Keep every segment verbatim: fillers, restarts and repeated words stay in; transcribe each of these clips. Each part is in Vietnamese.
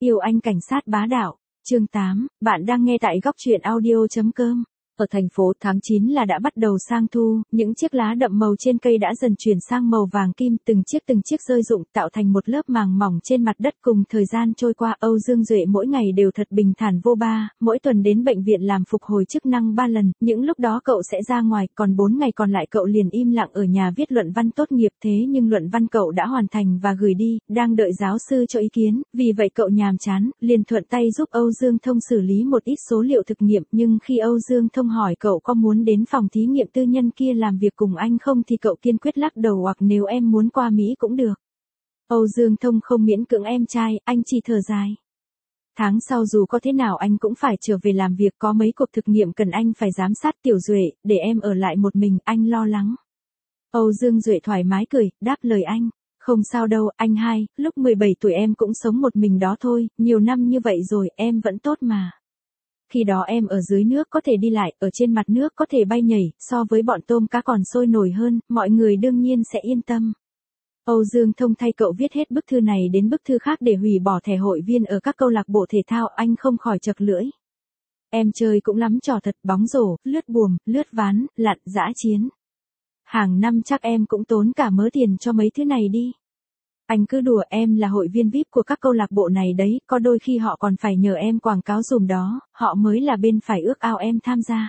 Yêu anh cảnh sát bá đạo. Chương tám, bạn đang nghe tại góc truyện audio chấm com. Ở thành phố tháng chín là đã bắt đầu sang thu, những chiếc lá đậm màu trên cây đã dần chuyển sang màu vàng kim, từng chiếc từng chiếc rơi rụng tạo thành một lớp màng mỏng trên mặt đất. Cùng thời gian trôi qua, Âu Dương Duệ mỗi ngày đều thật bình thản vô ba, mỗi tuần đến bệnh viện làm phục hồi chức năng ba lần, những lúc đó cậu sẽ ra ngoài, còn bốn ngày còn lại cậu liền im lặng ở nhà viết luận văn tốt nghiệp. Thế nhưng luận văn cậu đã hoàn thành và gửi đi, đang đợi giáo sư cho ý kiến, vì vậy cậu nhàm chán, liền thuận tay giúp Âu Dương Thông xử lý một ít số liệu thực nghiệm. Nhưng khi Âu Dương Thông hỏi cậu có muốn đến phòng thí nghiệm tư nhân kia làm việc cùng anh không thì cậu kiên quyết lắc đầu, hoặc nếu em muốn qua Mỹ cũng được. Âu Dương Thông không miễn cưỡng em trai, anh chỉ thở dài. Tháng sau dù có thế nào anh cũng phải trở về làm việc, có mấy cuộc thực nghiệm cần anh phải giám sát. Tiểu Duệ, để em ở lại một mình, anh lo lắng. Âu Dương Duệ thoải mái cười, đáp lời anh. Không sao đâu, anh hai, lúc mười bảy tuổi em cũng sống một mình đó thôi, nhiều năm như vậy rồi, em vẫn tốt mà. Khi đó em ở dưới nước có thể đi lại, ở trên mặt nước có thể bay nhảy, so với bọn tôm cá còn sôi nổi hơn, mọi người đương nhiên sẽ yên tâm. Âu Dương Thông thay cậu viết hết bức thư này đến bức thư khác để hủy bỏ thẻ hội viên ở các câu lạc bộ thể thao, anh không khỏi chật lưỡi. Em chơi cũng lắm trò thật, bóng rổ, lướt buồm, lướt ván, lặn, dã chiến. Hàng năm chắc em cũng tốn cả mớ tiền cho mấy thứ này đi. Anh cứ đùa, em là hội viên vi ai pi của các câu lạc bộ này đấy, có đôi khi họ còn phải nhờ em quảng cáo dùm đó, họ mới là bên phải ước ao em tham gia.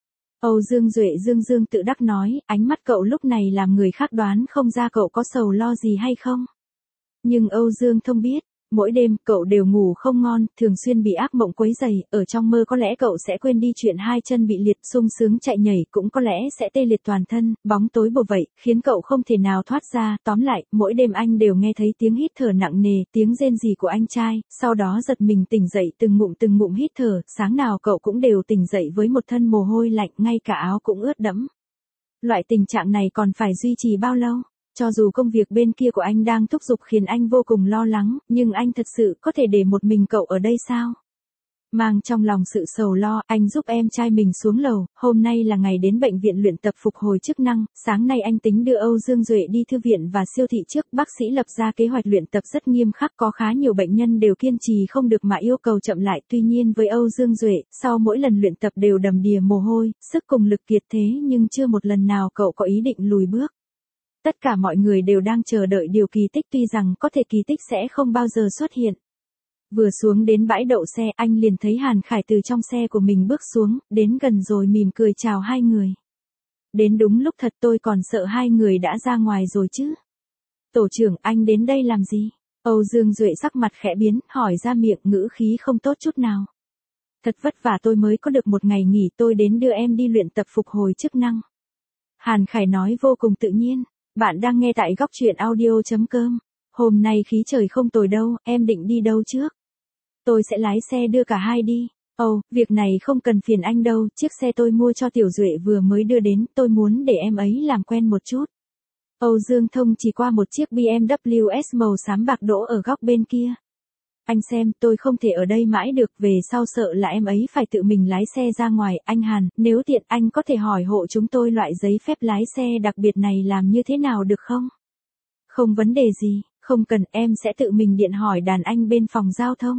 Âu Dương Duệ dương dương tự đắc nói, ánh mắt cậu lúc này làm người khác đoán không ra cậu có sầu lo gì hay không. Nhưng Âu Dương Thông biết, mỗi đêm cậu đều ngủ không ngon, thường xuyên bị ác mộng quấy rầy, ở trong mơ có lẽ cậu sẽ quên đi chuyện hai chân bị liệt, sung sướng chạy nhảy cũng có lẽ sẽ tê liệt toàn thân, bóng tối bồ vậy, khiến cậu không thể nào thoát ra. Tóm lại, mỗi đêm anh đều nghe thấy tiếng hít thở nặng nề, tiếng rên rỉ của anh trai, sau đó giật mình tỉnh dậy từng ngụm từng ngụm hít thở, sáng nào cậu cũng đều tỉnh dậy với một thân mồ hôi lạnh, ngay cả áo cũng ướt đẫm. Loại tình trạng này còn phải duy trì bao lâu? Cho dù công việc bên kia của anh đang thúc giục khiến anh vô cùng lo lắng, nhưng anh thật sự có thể để một mình cậu ở đây sao? Mang trong lòng sự sầu lo, anh giúp em trai mình xuống lầu, hôm nay là ngày đến bệnh viện luyện tập phục hồi chức năng, sáng nay anh tính đưa Âu Dương Duệ đi thư viện và siêu thị trước, bác sĩ lập ra kế hoạch luyện tập rất nghiêm khắc, có khá nhiều bệnh nhân đều kiên trì không được mà yêu cầu chậm lại, tuy nhiên với Âu Dương Duệ, sau mỗi lần luyện tập đều đầm đìa mồ hôi, sức cùng lực kiệt thế nhưng chưa một lần nào cậu có ý định lùi bước. Tất cả mọi người đều đang chờ đợi điều kỳ tích, tuy rằng có thể kỳ tích sẽ không bao giờ xuất hiện. Vừa xuống đến bãi đậu xe, anh liền thấy Hàn Khải từ trong xe của mình bước xuống, đến gần rồi mỉm cười chào hai người. Đến đúng lúc thật, tôi còn sợ hai người đã ra ngoài rồi chứ. Tổ trưởng, anh đến đây làm gì? Âu Dương Duệ sắc mặt khẽ biến, hỏi ra miệng, ngữ khí không tốt chút nào. Thật vất vả tôi mới có được một ngày nghỉ, tôi đến đưa em đi luyện tập phục hồi chức năng. Hàn Khải nói vô cùng tự nhiên. Bạn đang nghe tại góc truyện audio chấm com. Hôm nay khí trời không tồi đâu, em định đi đâu trước? Tôi sẽ lái xe đưa cả hai đi. Ồ, oh, việc này không cần phiền anh đâu, chiếc xe tôi mua cho Tiểu Duệ vừa mới đưa đến, tôi muốn để em ấy làm quen một chút. Âu Dương Thông chỉ qua một chiếc bê em vê ét màu xám bạc đỗ ở góc bên kia. Anh xem, tôi không thể ở đây mãi được, về sau sợ là em ấy phải tự mình lái xe ra ngoài. Anh Hàn, nếu tiện anh có thể hỏi hộ chúng tôi loại giấy phép lái xe đặc biệt này làm như thế nào được không? Không vấn đề gì, không cần, em sẽ tự mình điện hỏi đàn anh bên phòng giao thông.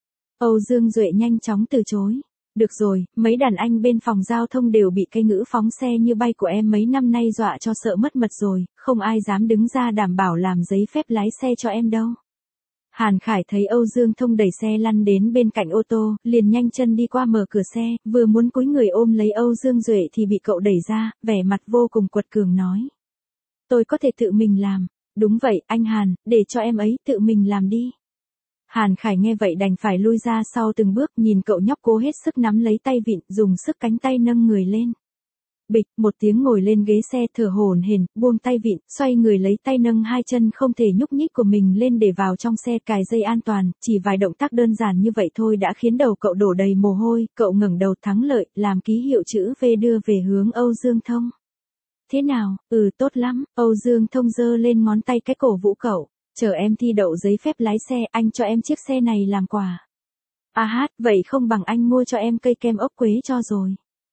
Âu Dương Duệ nhanh chóng từ chối. Được rồi, mấy đàn anh bên phòng giao thông đều bị cái ngữ phóng xe như bay của em mấy năm nay dọa cho sợ mất mật rồi, không ai dám đứng ra đảm bảo làm giấy phép lái xe cho em đâu. Hàn Khải thấy Âu Dương Thông đẩy xe lăn đến bên cạnh ô tô, liền nhanh chân đi qua mở cửa xe, vừa muốn cúi người ôm lấy Âu Dương Duệ thì bị cậu đẩy ra, vẻ mặt vô cùng quật cường nói. Tôi có thể tự mình làm. Đúng vậy, anh Hàn, để cho em ấy tự mình làm đi. Hàn Khải nghe vậy đành phải lui ra sau từng bước, nhìn cậu nhóc cố hết sức nắm lấy tay vịn, dùng sức cánh tay nâng người lên. Bịch, một tiếng ngồi lên ghế xe thở hổn hển, buông tay vịn, xoay người lấy tay nâng hai chân không thể nhúc nhích của mình lên để vào trong xe, cài dây an toàn, chỉ vài động tác đơn giản như vậy thôi đã khiến đầu cậu đổ đầy mồ hôi, cậu ngẩng đầu thắng lợi, làm ký hiệu chữ V đưa về hướng Âu Dương Thông. Thế nào, ừ tốt lắm, Âu Dương Thông giơ lên ngón tay cái cổ vũ cậu, chờ em thi đậu giấy phép lái xe, anh cho em chiếc xe này làm quà. À hát, vậy không bằng anh mua cho em cây kem ốc quế cho rồi.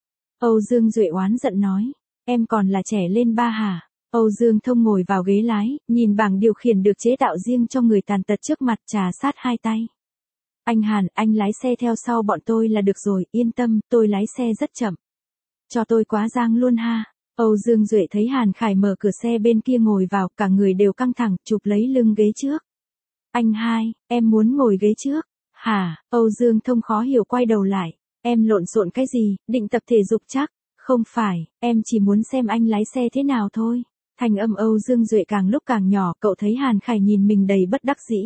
Âu Dương Duệ oán giận nói, em còn là trẻ lên ba hả? Âu Dương Thông ngồi vào ghế lái, nhìn bảng điều khiển được chế tạo riêng cho người tàn tật trước mặt, trà sát hai tay. Anh Hàn, anh lái xe theo sau bọn tôi là được rồi, yên tâm, tôi lái xe rất chậm. Cho tôi quá giang luôn ha. Âu Dương Duệ thấy Hàn Khải mở cửa xe bên kia ngồi vào, cả người đều căng thẳng, chụp lấy lưng ghế trước. Anh hai, em muốn ngồi ghế trước. Hả? Âu Dương Thông khó hiểu quay đầu lại. Em lộn xộn cái gì, định tập thể dục chắc? Không phải, em chỉ muốn xem anh lái xe thế nào thôi. Thanh âm Âu Dương Duệ càng lúc càng nhỏ, cậu thấy Hàn Khải nhìn mình đầy bất đắc dĩ.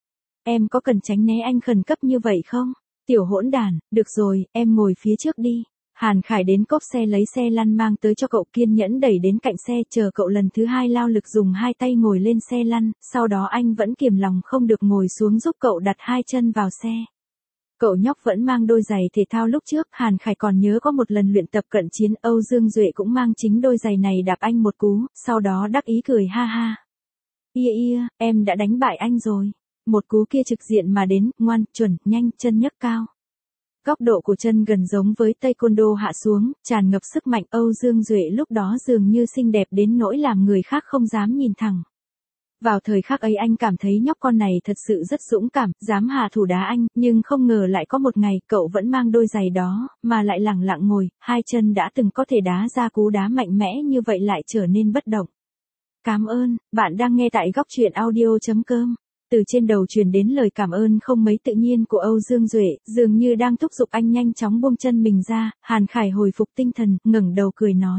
Em có cần tránh né anh khẩn cấp như vậy không? Tiểu hỗn đàn, được rồi, em ngồi phía trước đi. Hàn Khải đến cốp xe lấy xe lăn mang tới cho cậu, kiên nhẫn đẩy đến cạnh xe, chờ cậu lần thứ hai lao lực dùng hai tay ngồi lên xe lăn, sau đó anh vẫn kiềm lòng không được ngồi xuống giúp cậu đặt hai chân vào xe. Cậu nhóc vẫn mang đôi giày thể thao lúc trước, Hàn Khải còn nhớ có một lần luyện tập cận chiến, Âu Dương Duệ cũng mang chính đôi giày này đạp anh một cú, sau đó đắc ý cười ha ha. Ia ia, em đã đánh bại anh rồi. Một cú kia trực diện mà đến, ngoan, chuẩn, nhanh, chân nhấc cao. Góc độ của chân gần giống với taekwondo hạ xuống, tràn ngập sức mạnh. Âu Dương Duệ lúc đó dường như xinh đẹp đến nỗi làm người khác không dám nhìn thẳng. Vào thời khắc ấy anh cảm thấy nhóc con này thật sự rất dũng cảm, dám hạ thủ đá anh, nhưng không ngờ lại có một ngày cậu vẫn mang đôi giày đó, mà lại lẳng lặng ngồi, hai chân đã từng có thể đá ra cú đá mạnh mẽ như vậy lại trở nên bất động. Cảm ơn, bạn đang nghe tại góc truyện audio chấm com. Từ trên đầu truyền đến lời cảm ơn không mấy tự nhiên của Âu Dương Duệ, dường như đang thúc giục anh nhanh chóng buông chân mình ra. Hàn Khải hồi phục tinh thần, ngẩng đầu cười nói.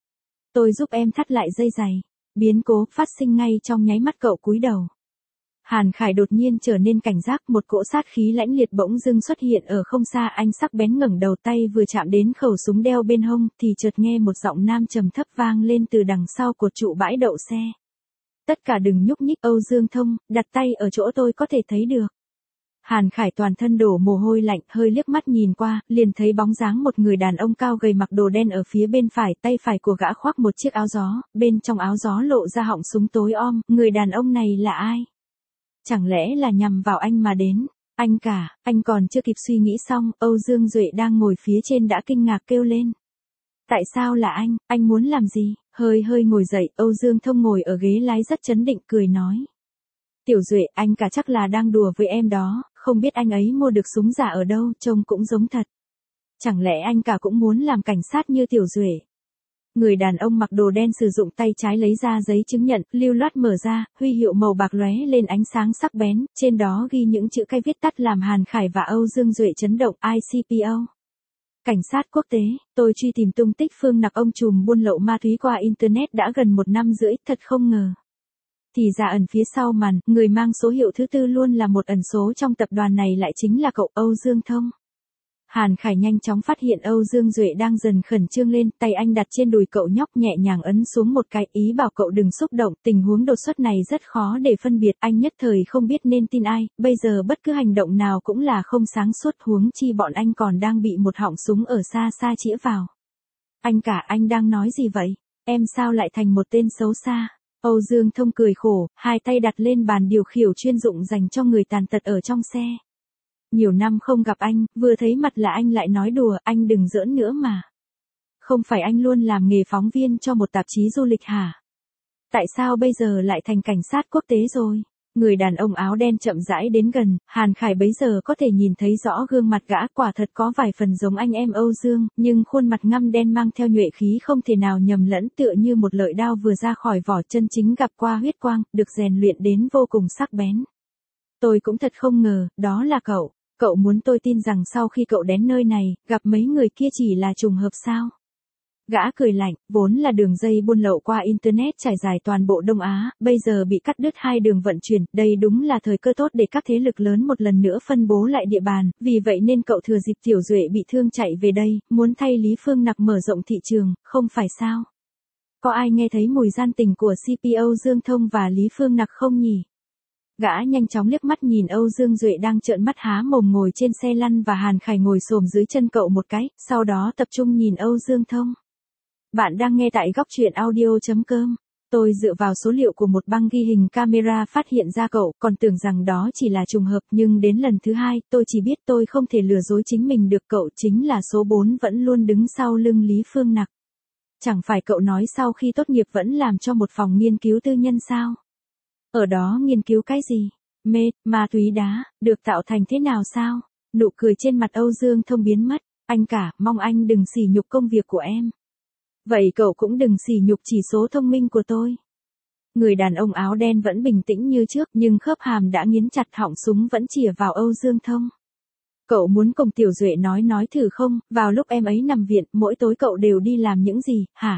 Tôi giúp em thắt lại dây giày. Biến cố phát sinh ngay trong nháy mắt cậu cúi đầu. Hàn Khải đột nhiên trở nên cảnh giác, một cỗ sát khí lãnh liệt bỗng dưng xuất hiện ở không xa, anh sắc bén ngẩng đầu, tay vừa chạm đến khẩu súng đeo bên hông thì chợt nghe một giọng nam trầm thấp vang lên từ đằng sau của trụ bãi đậu xe. Tất cả đừng nhúc nhích, Âu Dương Thông, đặt tay ở chỗ tôi có thể thấy được. Hàn Khải toàn thân đổ mồ hôi lạnh, hơi liếc mắt nhìn qua, liền thấy bóng dáng một người đàn ông cao gầy mặc đồ đen ở phía bên phải, tay phải của gã khoác một chiếc áo gió, bên trong áo gió lộ ra họng súng tối om, người đàn ông này là ai? Chẳng lẽ là nhằm vào anh mà đến? Anh cả, anh còn chưa kịp suy nghĩ xong, Âu Dương Duệ đang ngồi phía trên đã kinh ngạc kêu lên. Tại sao là anh, anh muốn làm gì? Hơi hơi ngồi dậy, Âu Dương Thông ngồi ở ghế lái rất trấn định cười nói. Tiểu Duệ, anh cả chắc là đang đùa với em đó, không biết anh ấy mua được súng giả ở đâu, trông cũng giống thật. Chẳng lẽ anh cả cũng muốn làm cảnh sát như Tiểu Duệ? Người đàn ông mặc đồ đen sử dụng tay trái lấy ra giấy chứng nhận, lưu loát mở ra, huy hiệu màu bạc lóe lên ánh sáng sắc bén, trên đó ghi những chữ cái viết tắt làm Hàn Khải và Âu Dương Duệ chấn động. I C P O. Cảnh sát quốc tế, tôi truy tìm tung tích Phương Nặc, ông trùm buôn lậu ma túy qua Internet đã gần một năm rưỡi, thật không ngờ. Thì ra ẩn phía sau màn, người mang số hiệu thứ tư luôn là một ẩn số trong tập đoàn này lại chính là cậu Âu Dương Thông. Hàn Khải nhanh chóng phát hiện Âu Dương Duệ đang dần khẩn trương lên, tay anh đặt trên đùi cậu nhóc nhẹ nhàng ấn xuống một cái, ý bảo cậu đừng xúc động, tình huống đột xuất này rất khó để phân biệt, anh nhất thời không biết nên tin ai, bây giờ bất cứ hành động nào cũng là không sáng suốt, huống chi bọn anh còn đang bị một họng súng ở xa xa chĩa vào. Anh cả, anh đang nói gì vậy? Em sao lại thành một tên xấu xa? Âu Dương Thông cười khổ, hai tay đặt lên bàn điều khiển chuyên dụng dành cho người tàn tật ở trong xe. Nhiều năm không gặp anh, vừa thấy mặt là anh lại nói đùa, anh đừng giỡn nữa mà. Không phải anh luôn làm nghề phóng viên cho một tạp chí du lịch hả? Tại sao bây giờ lại thành cảnh sát quốc tế rồi? Người đàn ông áo đen chậm rãi đến gần, Hàn Khải bấy giờ có thể nhìn thấy rõ gương mặt gã, quả thật có vài phần giống anh em Âu Dương, nhưng khuôn mặt ngăm đen mang theo nhuệ khí không thể nào nhầm lẫn, tựa như một lợi đao vừa ra khỏi vỏ, chân chính gặp qua huyết quang, được rèn luyện đến vô cùng sắc bén. Tôi cũng thật không ngờ, đó là cậu. Cậu muốn tôi tin rằng sau khi cậu đến nơi này, gặp mấy người kia chỉ là trùng hợp sao? Gã cười lạnh, vốn là đường dây buôn lậu qua Internet trải dài toàn bộ Đông Á, bây giờ bị cắt đứt hai đường vận chuyển, đây đúng là thời cơ tốt để các thế lực lớn một lần nữa phân bố lại địa bàn, vì vậy nên cậu thừa dịp Tiểu Duệ bị thương chạy về đây, muốn thay Lý Phương Nặc mở rộng thị trường, không phải sao? Có ai nghe thấy mùi gian tình của C P O Dương Thông và Lý Phương Nặc không nhỉ? Gã nhanh chóng liếc mắt nhìn Âu Dương Duệ đang trợn mắt há mồm ngồi trên xe lăn và Hàn Khải ngồi xổm dưới chân cậu một cái, sau đó tập trung nhìn Âu Dương Thông. Bạn đang nghe tại góc truyện audio chấm com. Tôi dựa vào số liệu của một băng ghi hình camera phát hiện ra cậu, còn tưởng rằng đó chỉ là trùng hợp, nhưng đến lần thứ hai, tôi chỉ biết tôi không thể lừa dối chính mình được, cậu chính là số bốn vẫn luôn đứng sau lưng Lý Phương Nặc. Chẳng phải cậu nói sau khi tốt nghiệp vẫn làm cho một phòng nghiên cứu tư nhân sao? Ở đó nghiên cứu cái gì? Mê, ma túy đá, được tạo thành thế nào sao? Nụ cười trên mặt Âu Dương Thông biến mất. Anh cả, mong anh đừng sỉ nhục công việc của em. Vậy cậu cũng đừng sỉ nhục chỉ số thông minh của tôi. Người đàn ông áo đen vẫn bình tĩnh như trước nhưng khớp hàm đã nghiến chặt, họng súng vẫn chĩa vào Âu Dương Thông. Cậu muốn cùng Tiểu Duệ nói nói thử không, vào lúc em ấy nằm viện, mỗi tối cậu đều đi làm những gì, hả?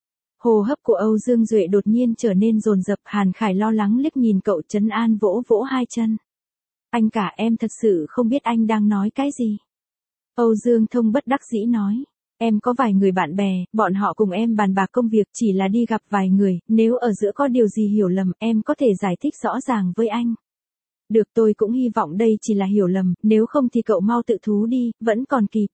Hô hấp của Âu Dương Duệ đột nhiên trở nên dồn dập, Hàn Khải lo lắng liếc nhìn cậu, trấn an vỗ vỗ hai chân. Anh cả, em thật sự không biết anh đang nói cái gì. Âu Dương Thông bất đắc dĩ nói. Em có vài người bạn bè, bọn họ cùng em bàn bạc công việc, chỉ là đi gặp vài người, nếu ở giữa có điều gì hiểu lầm, em có thể giải thích rõ ràng với anh. Được, tôi cũng hy vọng đây chỉ là hiểu lầm, nếu không thì cậu mau tự thú đi, vẫn còn kịp.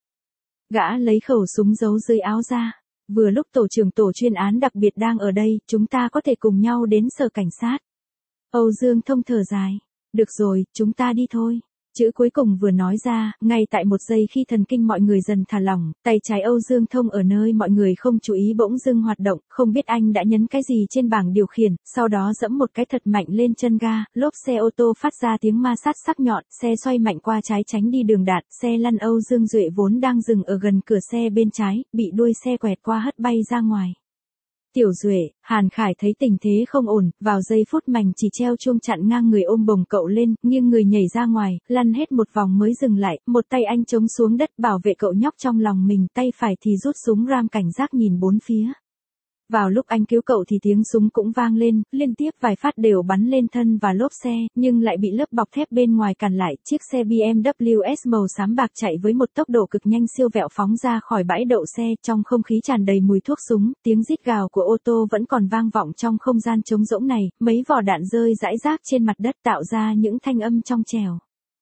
Gã lấy khẩu súng giấu dưới áo ra. Vừa lúc tổ trưởng tổ chuyên án đặc biệt đang ở đây, chúng ta có thể cùng nhau đến sở cảnh sát. Âu Dương Thông thở dài. Được rồi, chúng ta đi thôi. Chữ cuối cùng vừa nói ra, ngay tại một giây khi thần kinh mọi người dần thả lỏng, tay trái Âu Dương Thông ở nơi mọi người không chú ý bỗng dưng hoạt động, không biết anh đã nhấn cái gì trên bảng điều khiển, sau đó giẫm một cái thật mạnh lên chân ga, lốp xe ô tô phát ra tiếng ma sát sắc nhọn, xe xoay mạnh qua trái tránh đi đường đạn, xe lăn Âu Dương Duệ vốn đang dừng ở gần cửa xe bên trái, bị đuôi xe quẹt qua hất bay ra ngoài. Tiểu Duệ, Hàn Khải thấy tình thế không ổn, vào giây phút mảnh chỉ treo chuông chặn ngang người ôm bồng cậu lên, nghiêng người nhảy ra ngoài, lăn hết một vòng mới dừng lại, một tay anh chống xuống đất bảo vệ cậu nhóc trong lòng mình, tay phải thì rút súng ram cảnh giác nhìn bốn phía. Vào lúc anh cứu cậu thì tiếng súng cũng vang lên, liên tiếp vài phát đều bắn lên thân và lốp xe, nhưng lại bị lớp bọc thép bên ngoài cản lại. Chiếc xe bê em vê S màu xám bạc chạy với một tốc độ cực nhanh siêu vẹo phóng ra khỏi bãi đậu xe, trong không khí tràn đầy mùi thuốc súng, tiếng rít gào của ô tô vẫn còn vang vọng trong không gian trống rỗng này, mấy vỏ đạn rơi rải rác trên mặt đất tạo ra những thanh âm trong trẻo.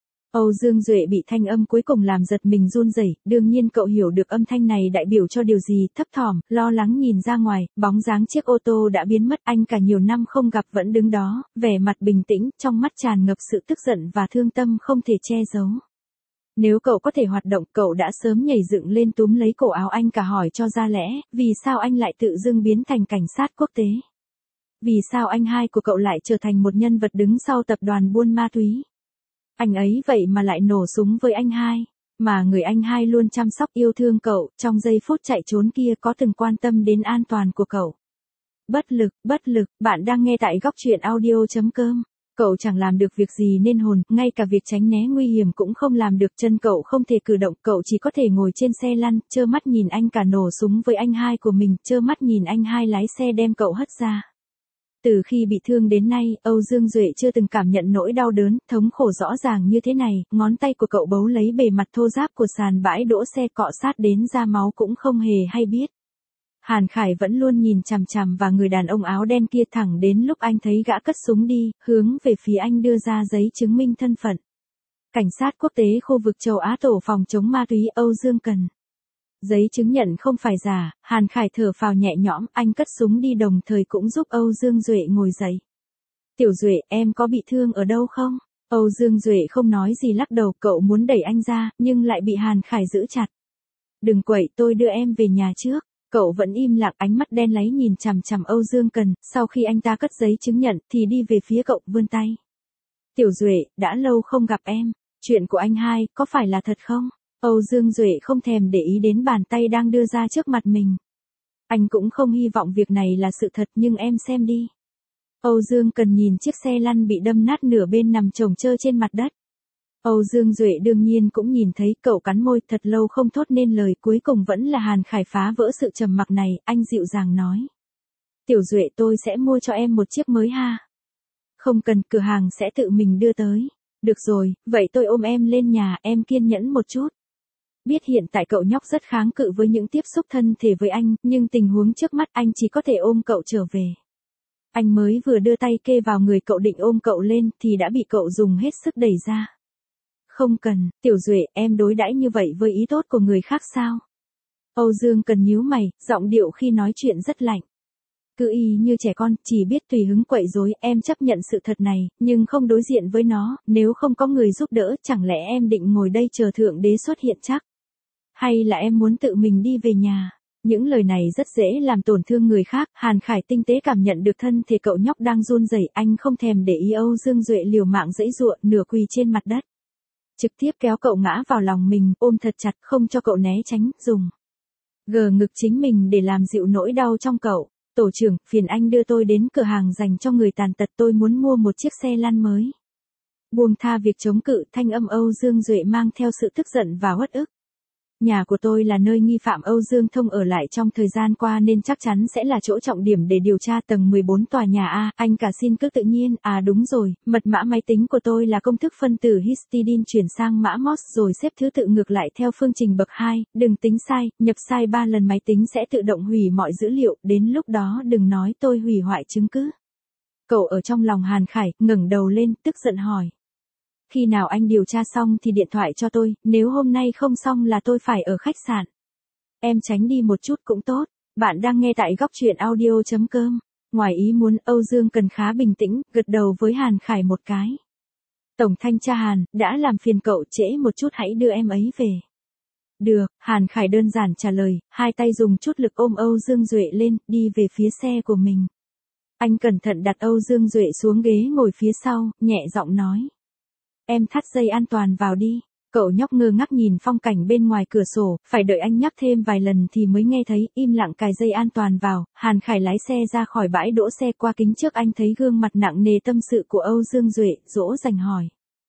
Âu Dương Duệ bị thanh âm cuối cùng làm giật mình run rẩy, đương nhiên cậu hiểu được âm thanh này đại biểu cho điều gì, thấp thỏm, lo lắng nhìn ra ngoài, bóng dáng chiếc ô tô đã biến mất, anh cả nhiều năm không gặp vẫn đứng đó, vẻ mặt bình tĩnh, trong mắt tràn ngập sự tức giận và thương tâm không thể che giấu. Nếu cậu có thể hoạt động, cậu đã sớm nhảy dựng lên túm lấy cổ áo anh cả hỏi cho ra lẽ, vì sao anh lại tự dưng biến thành cảnh sát quốc tế? Vì sao anh hai của cậu lại trở thành một nhân vật đứng sau tập đoàn buôn ma túy? Anh ấy vậy mà lại nổ súng với anh hai, mà người anh hai luôn chăm sóc yêu thương cậu, trong giây phút chạy trốn kia có từng quan tâm đến an toàn của cậu. Bất lực, bất lực, bạn đang nghe tại góc truyện audio chấm com. Cậu chẳng làm được việc gì nên hồn, ngay cả việc tránh né nguy hiểm cũng không làm được, chân cậu không thể cử động, cậu chỉ có thể ngồi trên xe lăn, trơ mắt nhìn anh cả nổ súng với anh hai của mình, trơ mắt nhìn anh hai lái xe đem cậu hất ra. Từ khi bị thương đến nay, Âu Dương Duệ chưa từng cảm nhận nỗi đau đớn, thống khổ rõ ràng như thế này, ngón tay của cậu bấu lấy bề mặt thô ráp của sàn bãi đỗ xe cọ sát đến ra máu cũng không hề hay biết. Hàn Khải vẫn luôn nhìn chằm chằm vào người đàn ông áo đen kia thẳng đến lúc anh thấy gã cất súng đi, hướng về phía anh đưa ra giấy chứng minh thân phận. Cảnh sát quốc tế khu vực châu Á tổ phòng chống ma túy Âu Dương Cần. Giấy chứng nhận không phải giả, Hàn Khải thở phào nhẹ nhõm, anh cất súng đi đồng thời cũng giúp Âu Dương Duệ ngồi dậy. Tiểu Duệ, em có bị thương ở đâu không? Âu Dương Duệ không nói gì lắc đầu, cậu muốn đẩy anh ra, nhưng lại bị Hàn Khải giữ chặt. Đừng quậy, tôi đưa em về nhà trước. Cậu vẫn im lặng, ánh mắt đen láy nhìn chằm chằm Âu Dương Cần, sau khi anh ta cất giấy chứng nhận thì đi về phía cậu, vươn tay. Tiểu Duệ, đã lâu không gặp em, chuyện của anh hai, có phải là thật không? Âu Dương Duệ không thèm để ý đến bàn tay đang đưa ra trước mặt mình. Anh cũng không hy vọng việc này là sự thật nhưng em xem đi. Âu Dương Cần nhìn chiếc xe lăn bị đâm nát nửa bên nằm chồng chơ trên mặt đất. Âu Dương Duệ đương nhiên cũng nhìn thấy, cậu cắn môi thật lâu không thốt nên lời, cuối cùng vẫn là Hàn Khải phá vỡ sự trầm mặc này, anh dịu dàng nói. Tiểu Duệ, tôi sẽ mua cho em một chiếc mới ha. Không cần, cửa hàng sẽ tự mình đưa tới. Được rồi, vậy tôi ôm em lên nhà, em kiên nhẫn một chút. Biết hiện tại cậu nhóc rất kháng cự với những tiếp xúc thân thể với anh, nhưng tình huống trước mắt anh chỉ có thể ôm cậu trở về. Anh mới vừa đưa tay kê vào người cậu định ôm cậu lên thì đã bị cậu dùng hết sức đẩy ra. Không cần, Tiểu Duệ, em đối đãi như vậy với ý tốt của người khác sao? Âu Dương Cần nhíu mày, giọng điệu khi nói chuyện rất lạnh. Cứ y như trẻ con, chỉ biết tùy hứng quậy rối, em chấp nhận sự thật này, nhưng không đối diện với nó, nếu không có người giúp đỡ, chẳng lẽ em định ngồi đây chờ Thượng Đế xuất hiện chắc? Hay là em muốn tự mình đi về nhà? Những lời này rất dễ làm tổn thương người khác, Hàn Khải tinh tế cảm nhận được thân thể cậu nhóc đang run rẩy, anh không thèm để ý Âu Dương Duệ liều mạng giãy giụa, nửa quỳ trên mặt đất. Trực tiếp kéo cậu ngã vào lòng mình, ôm thật chặt không cho cậu né tránh, dùng gờ ngực chính mình để làm dịu nỗi đau trong cậu. Tổ trưởng, phiền anh đưa tôi đến cửa hàng dành cho người tàn tật, tôi muốn mua một chiếc xe lăn mới. Buông tha việc chống cự, thanh âm Âu Dương Duệ mang theo sự tức giận và uất ức. Nhà của tôi là nơi nghi phạm Âu Dương Thông ở lại trong thời gian qua nên chắc chắn sẽ là chỗ trọng điểm để điều tra. Tầng mười bốn tòa nhà A, anh cả xin cứ tự nhiên, à đúng rồi, mật mã máy tính của tôi là công thức phân tử histidine chuyển sang mã Morse rồi xếp thứ tự ngược lại theo phương trình bậc hai, đừng tính sai, nhập sai ba lần máy tính sẽ tự động hủy mọi dữ liệu, đến lúc đó đừng nói tôi hủy hoại chứng cứ. Cậu ở trong lòng Hàn Khải, ngẩng đầu lên, tức giận hỏi. Khi nào anh điều tra xong thì điện thoại cho tôi, nếu hôm nay không xong là tôi phải ở khách sạn. Em tránh đi một chút cũng tốt. Bạn đang nghe tại góc truyện audio chấm com. Ngoài ý muốn, Âu Dương Cần khá bình tĩnh, gật đầu với Hàn Khải một cái. Tổng thanh tra Hàn, đã làm phiền cậu, trễ một chút hãy đưa em ấy về. Được, Hàn Khải đơn giản trả lời, hai tay dùng chút lực ôm Âu Dương Duệ lên, đi về phía xe của mình. Anh cẩn thận đặt Âu Dương Duệ xuống ghế ngồi phía sau, nhẹ giọng nói. Em thắt dây an toàn vào đi. Cậu nhóc ngơ ngác nhìn phong cảnh bên ngoài cửa sổ, phải đợi anh nhắc thêm vài lần thì mới nghe thấy, im lặng cài dây an toàn vào. Hàn Khải lái xe ra khỏi bãi đỗ xe, qua kính trước anh thấy gương mặt nặng nề tâm sự của Âu Dương Duệ, dỗ dành hỏi.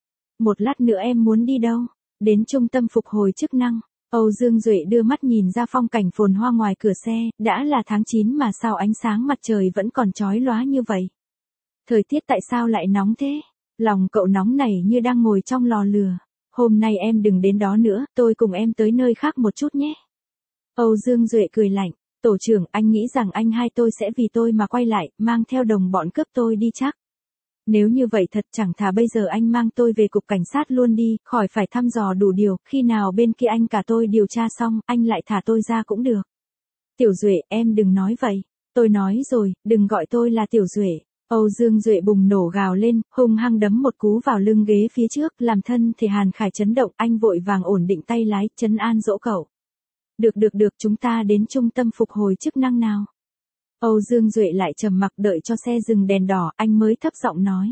Một lát nữa em muốn đi đâu? Đến trung tâm phục hồi chức năng. Âu Dương Duệ đưa mắt nhìn ra phong cảnh phồn hoa ngoài cửa xe, đã là tháng chín mà sao ánh sáng mặt trời vẫn còn chói lóa như vậy? Thời tiết tại sao lại nóng thế? Lòng cậu nóng nảy như đang ngồi trong lò lửa. Hôm nay em đừng đến đó nữa, tôi cùng em tới nơi khác một chút nhé. Âu Dương Duệ cười lạnh, tổ trưởng, anh nghĩ rằng anh hai tôi sẽ vì tôi mà quay lại, mang theo đồng bọn cướp tôi đi chắc. Nếu như vậy thật chẳng thà bây giờ anh mang tôi về cục cảnh sát luôn đi, khỏi phải thăm dò đủ điều, khi nào bên kia anh cả tôi điều tra xong, anh lại thả tôi ra cũng được. Tiểu Duệ, em đừng nói vậy. Tôi nói rồi, đừng gọi tôi là Tiểu Duệ. Âu Dương Duệ bùng nổ gào lên, hung hăng đấm một cú vào lưng ghế phía trước, làm thân thể Hàn Khải chấn động, anh vội vàng ổn định tay lái, trấn an dỗ cậu. Được được được, chúng ta đến trung tâm phục hồi chức năng nào. Âu Dương Duệ lại trầm mặc đợi cho xe dừng đèn đỏ, anh mới thấp giọng nói.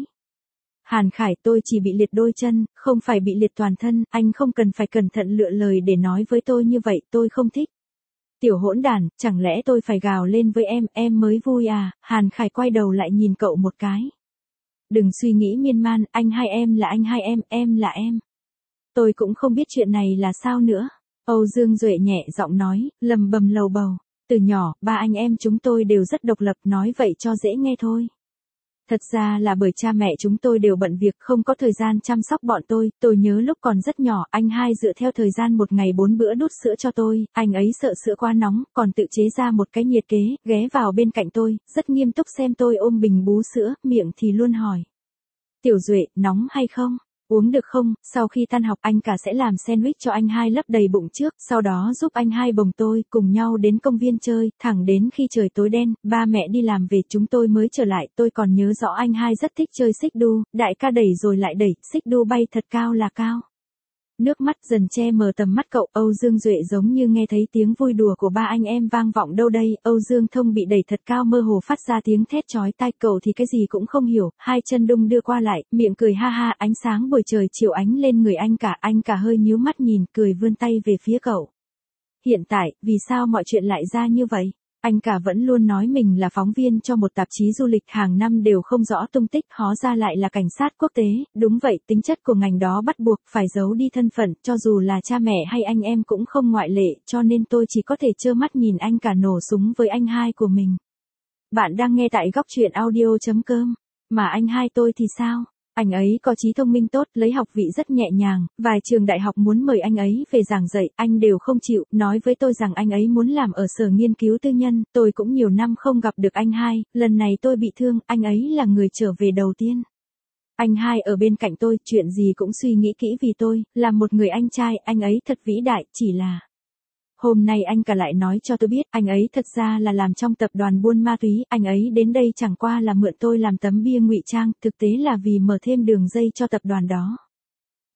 Hàn Khải, tôi chỉ bị liệt đôi chân, không phải bị liệt toàn thân, anh không cần phải cẩn thận lựa lời để nói với tôi như vậy, tôi không thích. Tiểu hỗn đản, chẳng lẽ tôi phải gào lên với em, em mới vui à? Hàn Khải quay đầu lại nhìn cậu một cái. Đừng suy nghĩ miên man, anh hai em là anh hai em, em là em. Tôi cũng không biết chuyện này là sao nữa. Âu Dương Duệ nhẹ giọng nói, lầm bầm lầu bầu. Từ nhỏ, ba anh em chúng tôi đều rất độc lập, nói vậy cho dễ nghe thôi. Thật ra là bởi cha mẹ chúng tôi đều bận việc, không có thời gian chăm sóc bọn tôi. Tôi nhớ lúc còn rất nhỏ, anh hai dựa theo thời gian một ngày bốn bữa đút sữa cho tôi. Anh ấy sợ sữa quá nóng, còn tự chế ra một cái nhiệt kế, ghé vào bên cạnh tôi, rất nghiêm túc xem tôi ôm bình bú sữa, miệng thì luôn hỏi. Tiểu Duệ, nóng hay không? Uống được không? Sau khi tan học anh cả sẽ làm sandwich cho anh hai lấp đầy bụng trước, sau đó giúp anh hai bồng tôi, cùng nhau đến công viên chơi, thẳng đến khi trời tối đen, ba mẹ đi làm về chúng tôi mới trở lại. Tôi còn nhớ rõ anh hai rất thích chơi xích đu, đại ca đẩy rồi lại đẩy, xích đu bay thật cao là cao. Nước mắt dần che mờ tầm mắt cậu. Âu Dương Duệ giống như nghe thấy tiếng vui đùa của ba anh em vang vọng đâu đây. Âu Dương Thông bị đẩy thật cao, mơ hồ phát ra tiếng thét chói tai. Cậu thì cái gì cũng không hiểu, hai chân đung đưa qua lại, miệng cười ha ha. Ánh sáng buổi trời chiều ánh lên người anh cả, anh cả hơi nhíu mắt nhìn, cười vươn tay về phía cậu. Hiện tại, vì sao mọi chuyện lại ra như vậy? Anh cả vẫn luôn nói mình là phóng viên cho một tạp chí du lịch, hàng năm đều không rõ tung tích, hóa ra lại là cảnh sát quốc tế. Đúng vậy, tính chất của ngành đó bắt buộc phải giấu đi thân phận, cho dù là cha mẹ hay anh em cũng không ngoại lệ, cho nên tôi chỉ có thể trơ mắt nhìn anh cả nổ súng với anh hai của mình. Bạn đang nghe tại góc truyện audio chấm com. Mà anh hai tôi thì sao? Anh ấy có trí thông minh tốt, lấy học vị rất nhẹ nhàng, vài trường đại học muốn mời anh ấy về giảng dạy, anh đều không chịu, nói với tôi rằng anh ấy muốn làm ở sở nghiên cứu tư nhân. Tôi cũng nhiều năm không gặp được anh hai, lần này tôi bị thương, anh ấy là người trở về đầu tiên. Anh hai ở bên cạnh tôi, chuyện gì cũng suy nghĩ kỹ vì tôi, là một người anh trai, anh ấy thật vĩ đại, chỉ là... Hôm nay anh cả lại nói cho tôi biết, anh ấy thật ra là làm trong tập đoàn buôn ma túy, anh ấy đến đây chẳng qua là mượn tôi làm tấm bia ngụy trang, thực tế là vì mở thêm đường dây cho tập đoàn đó.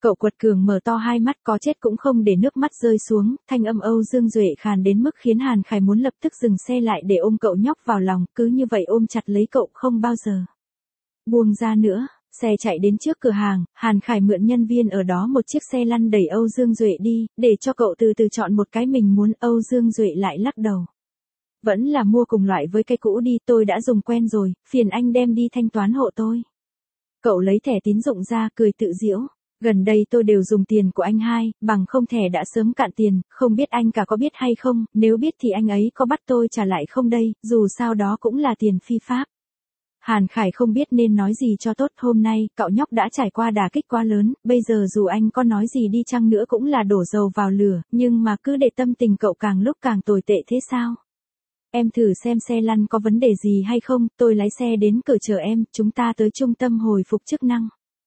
Cậu quật cường mở to hai mắt có chết cũng không để nước mắt rơi xuống, thanh âm Âu Dương Duệ khàn đến mức khiến Hàn Khải muốn lập tức dừng xe lại để ôm cậu nhóc vào lòng, cứ như vậy ôm chặt lấy cậu không bao giờ buông ra nữa. Xe chạy đến trước cửa hàng, Hàn Khải mượn nhân viên ở đó một chiếc xe lăn đẩy Âu Dương Duệ đi, để cho cậu từ từ chọn một cái mình muốn. Âu Dương Duệ lại lắc đầu. Vẫn là mua cùng loại với cái cũ đi, tôi đã dùng quen rồi, phiền anh đem đi thanh toán hộ tôi. Cậu lấy thẻ tín dụng ra, cười tự giễu. Gần đây tôi đều dùng tiền của anh hai, bằng không thẻ đã sớm cạn tiền, không biết anh cả có biết hay không, nếu biết thì anh ấy có bắt tôi trả lại không đây, dù sao đó cũng là tiền phi pháp. Hàn Khải không biết nên nói gì cho tốt, hôm nay, cậu nhóc đã trải qua đả kích quá lớn, bây giờ dù anh có nói gì đi chăng nữa cũng là đổ dầu vào lửa, nhưng mà cứ để tâm tình cậu càng lúc càng tồi tệ thế sao? Em thử xem xe lăn có vấn đề gì hay không, tôi lái xe đến cửa chờ em, chúng ta tới trung tâm hồi phục chức năng.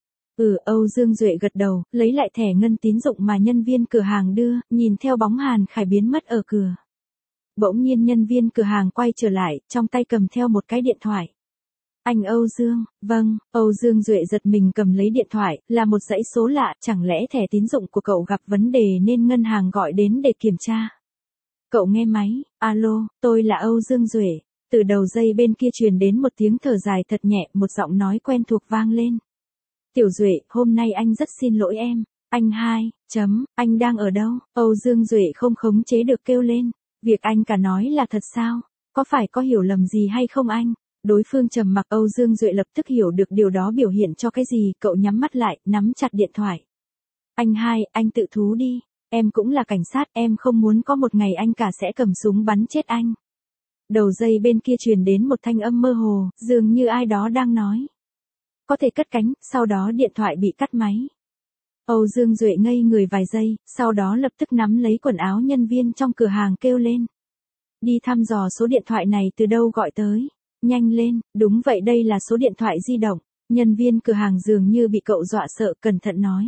Ừ, Âu Dương Duệ gật đầu, lấy lại thẻ ngân tín dụng mà nhân viên cửa hàng đưa, nhìn theo bóng Hàn Khải biến mất ở cửa. Bỗng nhiên nhân viên cửa hàng quay trở lại, trong tay cầm theo một cái điện thoại. Anh Âu Dương, vâng, Âu Dương Duệ giật mình cầm lấy điện thoại, là một dãy số lạ, chẳng lẽ thẻ tín dụng của cậu gặp vấn đề nên ngân hàng gọi đến để kiểm tra. Cậu nghe máy, alo, tôi là Âu Dương Duệ, từ đầu dây bên kia truyền đến một tiếng thở dài thật nhẹ, một giọng nói quen thuộc vang lên. Tiểu Duệ, hôm nay anh rất xin lỗi em, anh hai, chấm, anh đang ở đâu? Âu Dương Duệ không khống chế được kêu lên, việc anh cả nói là thật sao, có phải có hiểu lầm gì hay không anh? Đối phương trầm mặc. Âu Dương Duệ lập tức hiểu được điều đó biểu hiện cho cái gì, cậu nhắm mắt lại, nắm chặt điện thoại. Anh hai, anh tự thú đi, em cũng là cảnh sát, em không muốn có một ngày anh cả sẽ cầm súng bắn chết anh. Đầu dây bên kia truyền đến một thanh âm mơ hồ, dường như ai đó đang nói. Có thể cất cánh, sau đó điện thoại bị cắt máy. Âu Dương Duệ ngây người vài giây, sau đó lập tức nắm lấy quần áo nhân viên trong cửa hàng kêu lên. Đi thăm dò số điện thoại này từ đâu gọi tới. Nhanh lên, đúng vậy đây là số điện thoại di động. Nhân viên cửa hàng dường như bị cậu dọa sợ, cẩn thận nói.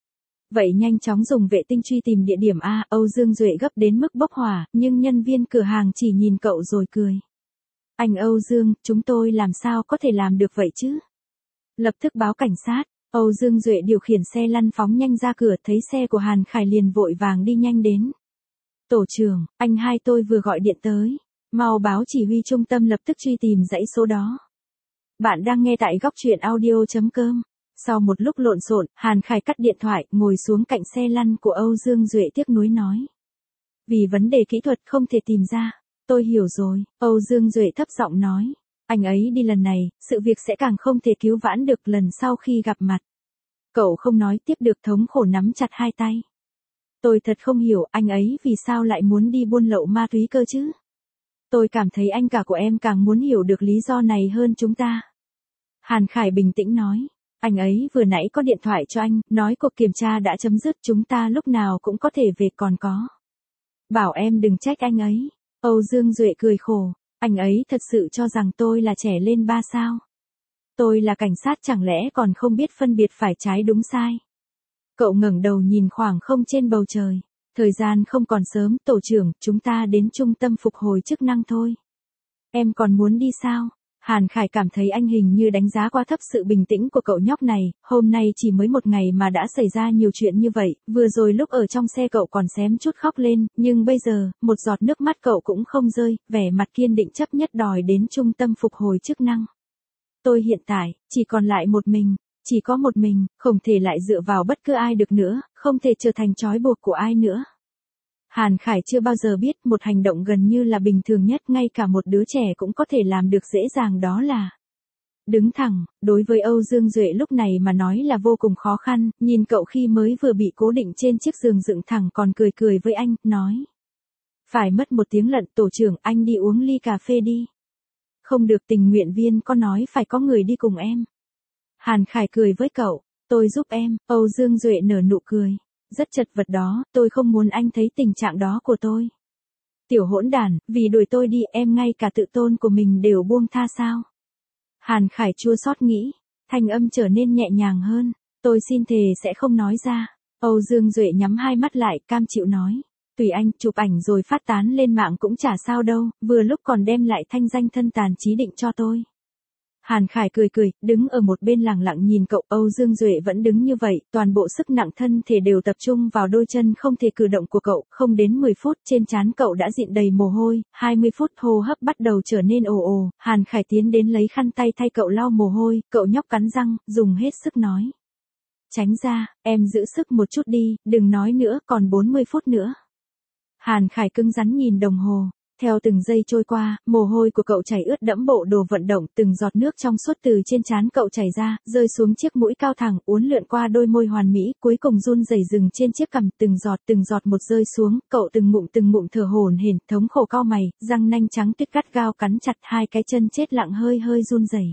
Vậy nhanh chóng dùng vệ tinh truy tìm địa điểm A. Âu Dương Duệ gấp đến mức bốc hỏa, nhưng nhân viên cửa hàng chỉ nhìn cậu rồi cười. Anh Âu Dương, chúng tôi làm sao có thể làm được vậy chứ? Lập tức báo cảnh sát. Âu Dương Duệ điều khiển xe lăn phóng nhanh ra cửa, thấy xe của Hàn Khải liền vội vàng đi nhanh đến. Tổ trưởng, anh hai tôi vừa gọi điện tới. Mau báo chỉ huy trung tâm lập tức truy tìm dãy số đó. Bạn đang nghe tại góc truyện audio chấm com. Sau một lúc lộn xộn, Hàn Khải cắt điện thoại, ngồi xuống cạnh xe lăn của Âu Dương Duệ tiếc nuối nói. Vì vấn đề kỹ thuật không thể tìm ra. Tôi hiểu rồi, Âu Dương Duệ thấp giọng nói. Anh ấy đi lần này, sự việc sẽ càng không thể cứu vãn được lần sau khi gặp mặt. Cậu không nói tiếp được, thống khổ nắm chặt hai tay. Tôi thật không hiểu anh ấy vì sao lại muốn đi buôn lậu ma túy cơ chứ. Tôi cảm thấy anh cả của em càng muốn hiểu được lý do này hơn chúng ta. Hàn Khải bình tĩnh nói. Anh ấy vừa nãy có điện thoại cho anh, nói cuộc kiểm tra đã chấm dứt, chúng ta lúc nào cũng có thể về còn có. Bảo em đừng trách anh ấy. Âu Dương Duệ cười khổ. Anh ấy thật sự cho rằng tôi là trẻ lên ba sao. Tôi là cảnh sát chẳng lẽ còn không biết phân biệt phải trái đúng sai. Cậu ngẩng đầu nhìn khoảng không trên bầu trời. Thời gian không còn sớm, tổ trưởng, chúng ta đến trung tâm phục hồi chức năng thôi. Em còn muốn đi sao? Hàn Khải cảm thấy anh hình như đánh giá quá thấp sự bình tĩnh của cậu nhóc này, hôm nay chỉ mới một ngày mà đã xảy ra nhiều chuyện như vậy, vừa rồi lúc ở trong xe cậu còn xém chút khóc lên, nhưng bây giờ, một giọt nước mắt cậu cũng không rơi, vẻ mặt kiên định chấp nhất đòi đến trung tâm phục hồi chức năng. Tôi hiện tại, chỉ còn lại một mình, chỉ có một mình, không thể lại dựa vào bất cứ ai được nữa, không thể trở thành trói buộc của ai nữa. Hàn Khải chưa bao giờ biết một hành động gần như là bình thường nhất, ngay cả một đứa trẻ cũng có thể làm được dễ dàng, đó là đứng thẳng. Đối với Âu Dương Duệ lúc này mà nói là vô cùng khó khăn, nhìn cậu khi mới vừa bị cố định trên chiếc giường dựng thẳng còn cười cười với anh, nói. Phải mất một tiếng lận, tổ trưởng, anh đi uống ly cà phê đi. Không được, tình nguyện viên có nói phải có người đi cùng em. Hàn Khải cười với cậu, tôi giúp em. Âu Dương Duệ nở nụ cười. Rất chật vật đó, tôi không muốn anh thấy tình trạng đó của tôi. Tiểu hỗn đản, vì đuổi tôi đi em ngay cả tự tôn của mình đều buông tha sao? Hàn Khải chua xót nghĩ, thanh âm trở nên nhẹ nhàng hơn, tôi xin thề sẽ không nói ra. Âu Dương Duệ nhắm hai mắt lại, cam chịu nói, tùy anh, chụp ảnh rồi phát tán lên mạng cũng chả sao đâu, vừa lúc còn đem lại thanh danh thân tàn chí định cho tôi. Hàn Khải cười cười, đứng ở một bên lặng lặng nhìn cậu. Âu Dương Duệ vẫn đứng như vậy, toàn bộ sức nặng thân thể đều tập trung vào đôi chân không thể cử động của cậu. Không đến mười phút, trên trán cậu đã dịn đầy mồ hôi. hai mươi phút, hô hấp bắt đầu trở nên ồ ồ. Hàn Khải tiến đến lấy khăn tay thay cậu lau mồ hôi. Cậu nhóc cắn răng, dùng hết sức nói: tránh ra, em giữ sức một chút đi, đừng nói nữa, còn bốn mươi phút nữa. Hàn Khải cứng rắn nhìn đồng hồ. Theo từng giây trôi qua, mồ hôi của cậu chảy ướt đẫm bộ đồ vận động, từng giọt nước trong suốt từ trên trán cậu chảy ra, rơi xuống chiếc mũi cao thẳng, uốn lượn qua đôi môi hoàn mỹ, cuối cùng run rẩy dừng trên chiếc cằm, từng giọt từng giọt một rơi xuống, cậu từng ngụm từng ngụm thở hổn hển, thống khổ cau mày, răng nanh trắng tuyết gắt gao cắn chặt, hai cái chân chết lặng hơi hơi run rẩy.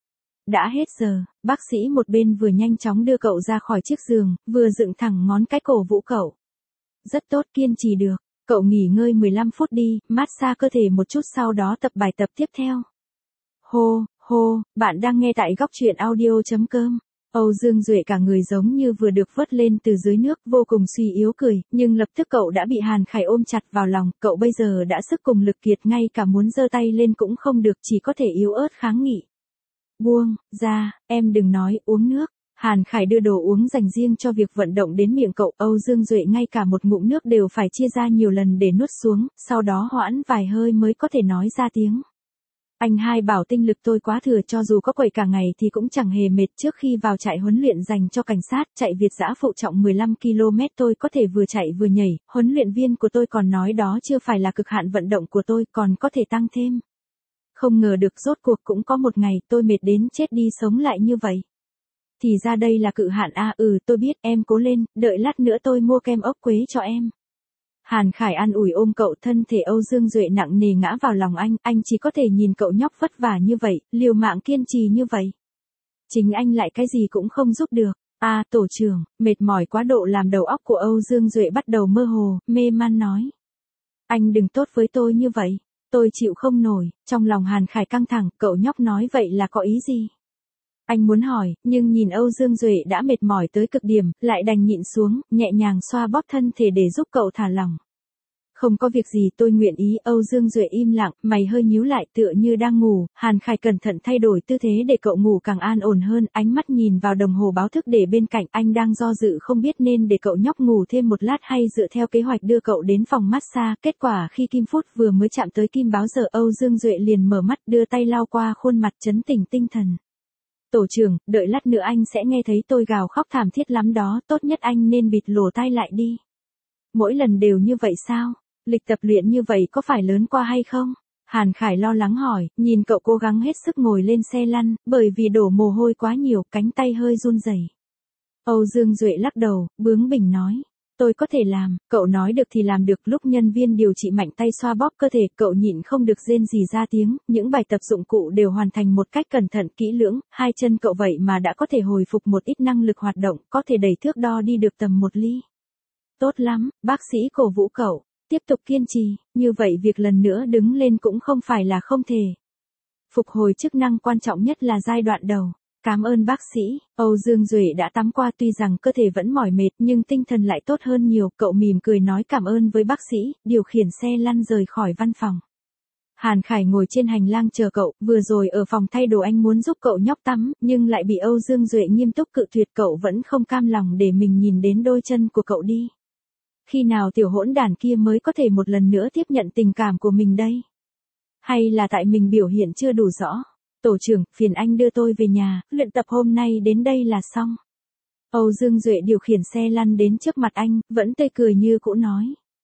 Đã hết giờ, bác sĩ một bên vừa nhanh chóng đưa cậu ra khỏi chiếc giường, vừa dựng thẳng ngón cái cổ vũ cậu. Rất tốt, kiên trì được. Cậu nghỉ ngơi mười lăm phút đi, massage cơ thể một chút sau đó tập bài tập tiếp theo. Hô, hô, bạn đang nghe tại góc truyện audio chấm com. Âu Dương Duệ cả người giống như vừa được vớt lên từ dưới nước, vô cùng suy yếu cười, nhưng lập tức cậu đã bị Hàn Khải ôm chặt vào lòng, cậu bây giờ đã sức cùng lực kiệt, ngay cả muốn giơ tay lên cũng không được, chỉ có thể yếu ớt kháng nghị. Buông ra, em đừng nói, uống nước. Hàn Khải đưa đồ uống dành riêng cho việc vận động đến miệng cậu. Âu Dương Duệ ngay cả một ngụm nước đều phải chia ra nhiều lần để nuốt xuống, sau đó hoãn vài hơi mới có thể nói ra tiếng. Anh hai bảo tinh lực tôi quá thừa, cho dù có quậy cả ngày thì cũng chẳng hề mệt. Trước khi vào trại huấn luyện dành cho cảnh sát, chạy Việt dã phụ trọng mười lăm ki lô mét tôi có thể vừa chạy vừa nhảy, huấn luyện viên của tôi còn nói đó chưa phải là cực hạn vận động của tôi, còn có thể tăng thêm. Không ngờ được, rốt cuộc cũng có một ngày tôi mệt đến chết đi sống lại như vậy. Thì ra đây là cự hạn à, ừ tôi biết, em cố lên, đợi lát nữa tôi mua kem ốc quế cho em. Hàn Khải an ủi ôm cậu, thân thể Âu Dương Duệ nặng nề ngã vào lòng anh, anh chỉ có thể nhìn cậu nhóc vất vả như vậy, liều mạng kiên trì như vậy. Chính anh lại cái gì cũng không giúp được. À tổ trưởng, mệt mỏi quá độ làm đầu óc của Âu Dương Duệ bắt đầu mơ hồ, mê man nói. Anh đừng tốt với tôi như vậy, tôi chịu không nổi. Trong lòng Hàn Khải căng thẳng, cậu nhóc nói vậy là có ý gì? Anh muốn hỏi, nhưng nhìn Âu Dương Duệ đã mệt mỏi tới cực điểm, lại đành nhịn xuống, nhẹ nhàng xoa bóp thân thể để giúp cậu thả lỏng. Không có việc gì, tôi nguyện ý. Âu Dương Duệ im lặng, mày hơi nhíu lại tựa như đang ngủ. Hàn Khải cẩn thận thay đổi tư thế để cậu ngủ càng an ổn hơn, ánh mắt nhìn vào đồng hồ báo thức để bên cạnh. Anh đang do dự không biết nên để cậu nhóc ngủ thêm một lát hay dựa theo kế hoạch đưa cậu đến phòng massage. Kết quả khi kim phút vừa mới chạm tới kim báo giờ, Âu Dương Duệ liền mở mắt, đưa tay lau qua khuôn mặt, trấn tĩnh tinh thần. Tổ trưởng, đợi lát nữa anh sẽ nghe thấy tôi gào khóc thảm thiết lắm đó, tốt nhất anh nên bịt lỗ tai lại đi. Mỗi lần đều như vậy sao? Lịch tập luyện như vậy có phải lớn qua hay không? Hàn Khải lo lắng hỏi, nhìn cậu cố gắng hết sức ngồi lên xe lăn, bởi vì đổ mồ hôi quá nhiều, cánh tay hơi run rẩy. Âu Dương Duệ lắc đầu, bướng bỉnh nói. Tôi có thể làm, cậu nói được thì làm được. Lúc nhân viên điều trị mạnh tay xoa bóp cơ thể, cậu nhịn không được rên rỉ ra tiếng, những bài tập dụng cụ đều hoàn thành một cách cẩn thận kỹ lưỡng, hai chân cậu vậy mà đã có thể hồi phục một ít năng lực hoạt động, có thể đẩy thước đo đi được tầm một ly. Tốt lắm, bác sĩ cổ vũ cậu, tiếp tục kiên trì, như vậy việc lần nữa đứng lên cũng không phải là không thể. Phục hồi chức năng quan trọng nhất là giai đoạn đầu. Cảm ơn bác sĩ. Âu Dương Duệ đã tắm qua, tuy rằng cơ thể vẫn mỏi mệt nhưng tinh thần lại tốt hơn nhiều, cậu mỉm cười nói cảm ơn với bác sĩ, điều khiển xe lăn rời khỏi văn phòng. Hàn Khải ngồi trên hành lang chờ cậu, vừa rồi ở phòng thay đồ anh muốn giúp cậu nhóc tắm, nhưng lại bị Âu Dương Duệ nghiêm túc cự tuyệt, cậu vẫn không cam lòng để mình nhìn đến đôi chân của cậu đi. Khi nào tiểu hỗn đản kia mới có thể một lần nữa tiếp nhận tình cảm của mình đây? Hay là tại mình biểu hiện chưa đủ rõ? Tổ trưởng, phiền anh đưa tôi về nhà, luyện tập hôm nay đến đây là xong. Âu Dương Duệ điều khiển xe lăn đến trước mặt anh, vẫn tươi cười như cũ nói.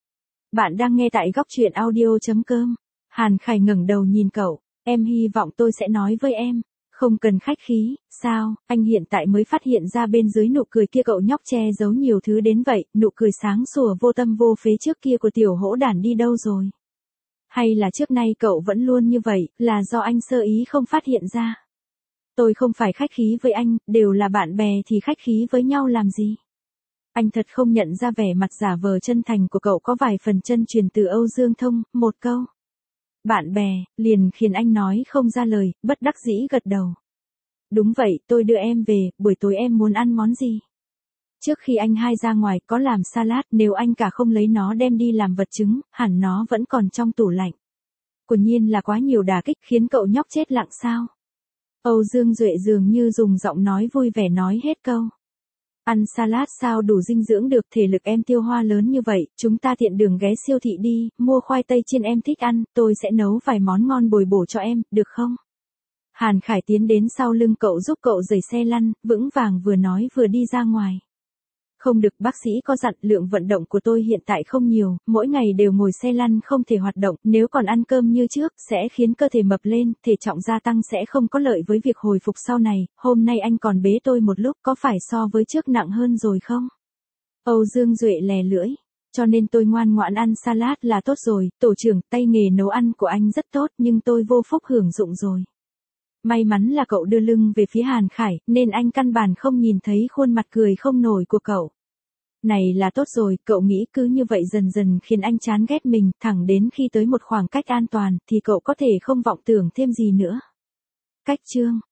Bạn đang nghe tại góc truyện audio chấm com. Hàn Khải ngẩng đầu nhìn cậu, em hy vọng tôi sẽ nói với em. Không cần khách khí, sao, anh hiện tại mới phát hiện ra bên dưới nụ cười kia cậu nhóc che giấu nhiều thứ đến vậy, nụ cười sáng sủa vô tâm vô phế trước kia của tiểu hỗn đản đi đâu rồi? Hay là trước nay cậu vẫn luôn như vậy, là do anh sơ ý không phát hiện ra? Tôi không phải khách khí với anh, đều là bạn bè thì khách khí với nhau làm gì? Anh thật không nhận ra vẻ mặt giả vờ chân thành của cậu có vài phần chân truyền từ Âu Dương Thông, một câu. Bạn bè, liền khiến anh nói không ra lời, bất đắc dĩ gật đầu. Đúng vậy, tôi đưa em về, buổi tối em muốn ăn món gì? Trước khi anh hai ra ngoài có làm salad, nếu anh cả không lấy nó đem đi làm vật chứng, hẳn nó vẫn còn trong tủ lạnh. Quả nhiên là quá nhiều đả kích khiến cậu nhóc chết lặng sao? Âu Dương Duệ dường như dùng giọng nói vui vẻ nói hết câu. Ăn salad sao đủ dinh dưỡng được, thể lực em tiêu hoa lớn như vậy, chúng ta tiện đường ghé siêu thị đi, mua khoai tây chiên em thích ăn, tôi sẽ nấu vài món ngon bồi bổ cho em, được không? Hàn Khải tiến đến sau lưng cậu giúp cậu giày xe lăn, vững vàng vừa nói vừa đi ra ngoài. Không được, bác sĩ có dặn lượng vận động của tôi hiện tại không nhiều, mỗi ngày đều ngồi xe lăn không thể hoạt động, nếu còn ăn cơm như trước, sẽ khiến cơ thể mập lên, thể trọng gia tăng sẽ không có lợi với việc hồi phục sau này, hôm nay anh còn bế tôi một lúc, có phải so với trước nặng hơn rồi không? Âu Dương Duệ lè lưỡi, cho nên tôi ngoan ngoãn ăn salad là tốt rồi, tổ trưởng, tay nghề nấu ăn của anh rất tốt, nhưng tôi vô phúc hưởng dụng rồi. May mắn là cậu đưa lưng về phía Hàn Khải, nên anh căn bản không nhìn thấy khuôn mặt cười không nổi của cậu. Này là tốt rồi, cậu nghĩ cứ như vậy dần dần khiến anh chán ghét mình, thẳng đến khi tới một khoảng cách an toàn, thì cậu có thể không vọng tưởng thêm gì nữa. Cách chương